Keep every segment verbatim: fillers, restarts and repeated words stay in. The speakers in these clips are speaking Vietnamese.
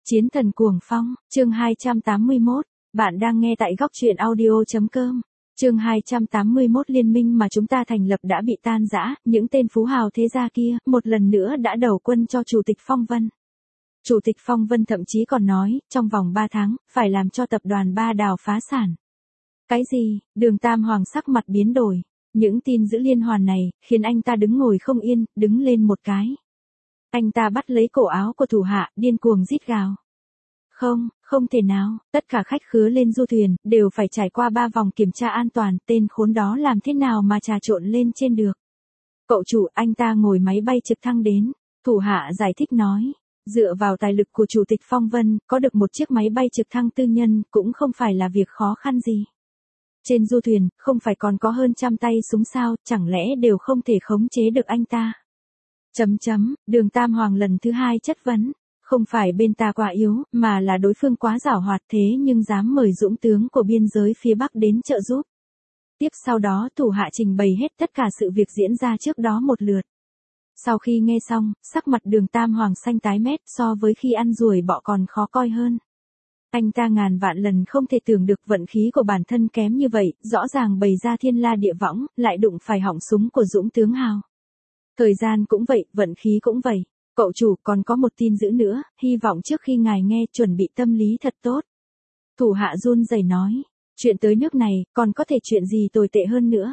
Chiến thần cuồng phong, chương hai trăm tám mươi mốt, bạn đang nghe tại góc truyện audio.com. Chương hai trăm tám mươi mốt liên minh mà chúng ta thành lập đã bị tan rã, những tên phú hào thế gia kia, một lần nữa đã đầu quân cho Chủ tịch Phong Vân. Chủ tịch Phong Vân thậm chí còn nói, trong vòng ba tháng, phải làm cho tập đoàn Ba Đào phá sản. Cái gì? Đường Tam Hoàng sắc mặt biến đổi. Những tin dữ liên hoàn này, khiến anh ta đứng ngồi không yên, đứng lên một cái. Anh ta bắt lấy cổ áo của thủ hạ, điên cuồng rít gào. Không, không thể nào, tất cả khách khứa lên du thuyền, đều phải trải qua ba vòng kiểm tra an toàn, tên khốn đó làm thế nào mà trà trộn lên trên được. Cậu chủ, anh ta ngồi máy bay trực thăng đến, thủ hạ giải thích nói, dựa vào tài lực của Chủ tịch Phong Vân, có được một chiếc máy bay trực thăng tư nhân, cũng không phải là việc khó khăn gì. Trên du thuyền, không phải còn có hơn trăm tay súng sao, chẳng lẽ đều không thể khống chế được anh ta. Chấm chấm, đường Tam Hoàng lần thứ hai chất vấn, không phải bên ta quá yếu, mà là đối phương quá giảo hoạt thế nhưng dám mời dũng tướng của biên giới phía Bắc đến trợ giúp. Tiếp sau đó thủ hạ trình bày hết tất cả sự việc diễn ra trước đó một lượt. Sau khi nghe xong, sắc mặt đường Tam Hoàng xanh tái mét so với khi ăn ruồi bọ còn khó coi hơn. Anh ta ngàn vạn lần không thể tưởng được vận khí của bản thân kém như vậy, rõ ràng bày ra thiên la địa võng, lại đụng phải họng súng của dũng tướng hào. Thời gian cũng vậy, vận khí cũng vậy. Cậu chủ còn có một tin dữ nữa, hy vọng trước khi ngài nghe chuẩn bị tâm lý thật tốt. Thủ hạ run rẩy nói, chuyện tới nước này, còn có thể chuyện gì tồi tệ hơn nữa.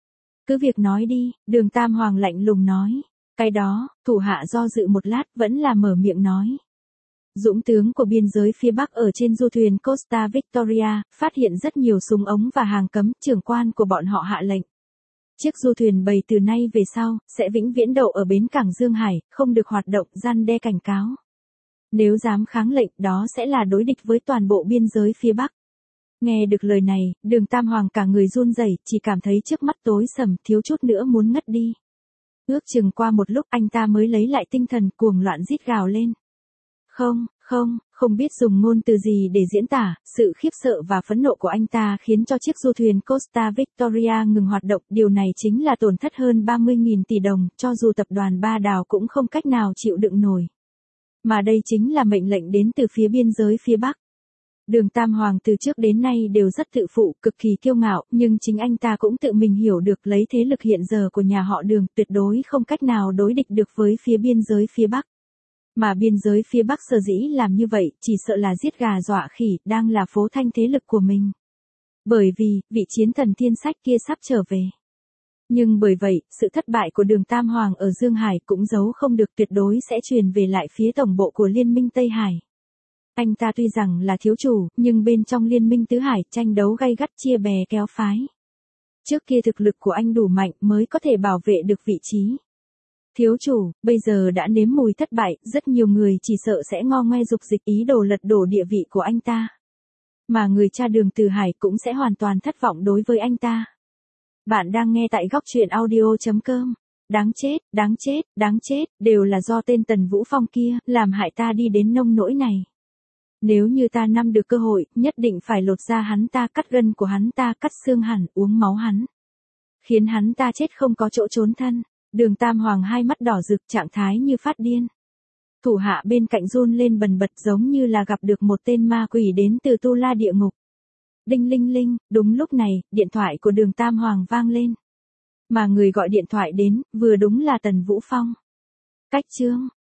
Cứ việc nói đi, đường Tam Hoàng lạnh lùng nói. Cái đó, thủ hạ do dự một lát vẫn là mở miệng nói. Dũng tướng của biên giới phía Bắc ở trên du thuyền Costa Victoria, phát hiện rất nhiều súng ống và hàng cấm, trưởng quan của bọn họ hạ lệnh. Chiếc du thuyền bầy từ nay về sau, sẽ vĩnh viễn đậu ở bến cảng Dương Hải, không được hoạt động, răn đe cảnh cáo. Nếu dám kháng lệnh, đó sẽ là đối địch với toàn bộ biên giới phía Bắc. Nghe được lời này, đường Tam Hoàng cả người run rẩy, chỉ cảm thấy trước mắt tối sầm, thiếu chút nữa muốn ngất đi. Ước chừng qua một lúc anh ta mới lấy lại tinh thần, cuồng loạn rít gào lên. Không, không, không biết dùng ngôn từ gì để diễn tả, sự khiếp sợ và phẫn nộ của anh ta khiến cho chiếc du thuyền Costa Victoria ngừng hoạt động, điều này chính là tổn thất hơn ba mươi nghìn tỷ đồng, cho dù tập đoàn Ba Đào cũng không cách nào chịu đựng nổi. Mà đây chính là mệnh lệnh đến từ phía biên giới phía Bắc. Đường Tam Hoàng từ trước đến nay đều rất tự phụ, cực kỳ kiêu ngạo, nhưng chính anh ta cũng tự mình hiểu được lấy thế lực hiện giờ của nhà họ Đường, tuyệt đối không cách nào đối địch được với phía biên giới phía Bắc. Mà biên giới phía Bắc sở dĩ làm như vậy, chỉ sợ là giết gà dọa khỉ, đang là phô thanh thế lực của mình. Bởi vì, vị chiến thần thiên sách kia sắp trở về. Nhưng bởi vậy, sự thất bại của đường Tam Hoàng ở Dương Hải cũng giấu không được, tuyệt đối sẽ truyền về lại phía tổng bộ của Liên minh Tây Hải. Anh ta tuy rằng là thiếu chủ, nhưng bên trong Liên minh Tứ Hải tranh đấu gay gắt chia bè kéo phái. Trước kia thực lực của anh đủ mạnh mới có thể bảo vệ được vị trí. Thiếu chủ, bây giờ đã nếm mùi thất bại, rất nhiều người chỉ sợ sẽ ngo ngoe dục dịch ý đồ lật đổ địa vị của anh ta. Mà người cha Đường Từ Hải cũng sẽ hoàn toàn thất vọng đối với anh ta. Bạn đang nghe tại góc truyện audio.com. Đáng chết, đáng chết, đáng chết, đều là do tên Tần Vũ Phong kia, làm hại ta đi đến nông nỗi này. Nếu như ta nắm được cơ hội, nhất định phải lột da hắn ta, cắt gân của hắn ta, cắt xương hẳn, uống máu hắn. Khiến hắn ta chết không có chỗ trốn thân. Đường Tam Hoàng hai mắt đỏ rực, trạng thái như phát điên. Thủ hạ bên cạnh run lên bần bật giống như là gặp được một tên ma quỷ đến từ tu la địa ngục. Đinh linh linh, đúng lúc này, điện thoại của đường Tam Hoàng vang lên. Mà người gọi điện thoại đến, vừa đúng là Tần Vũ Phong. Cách chương,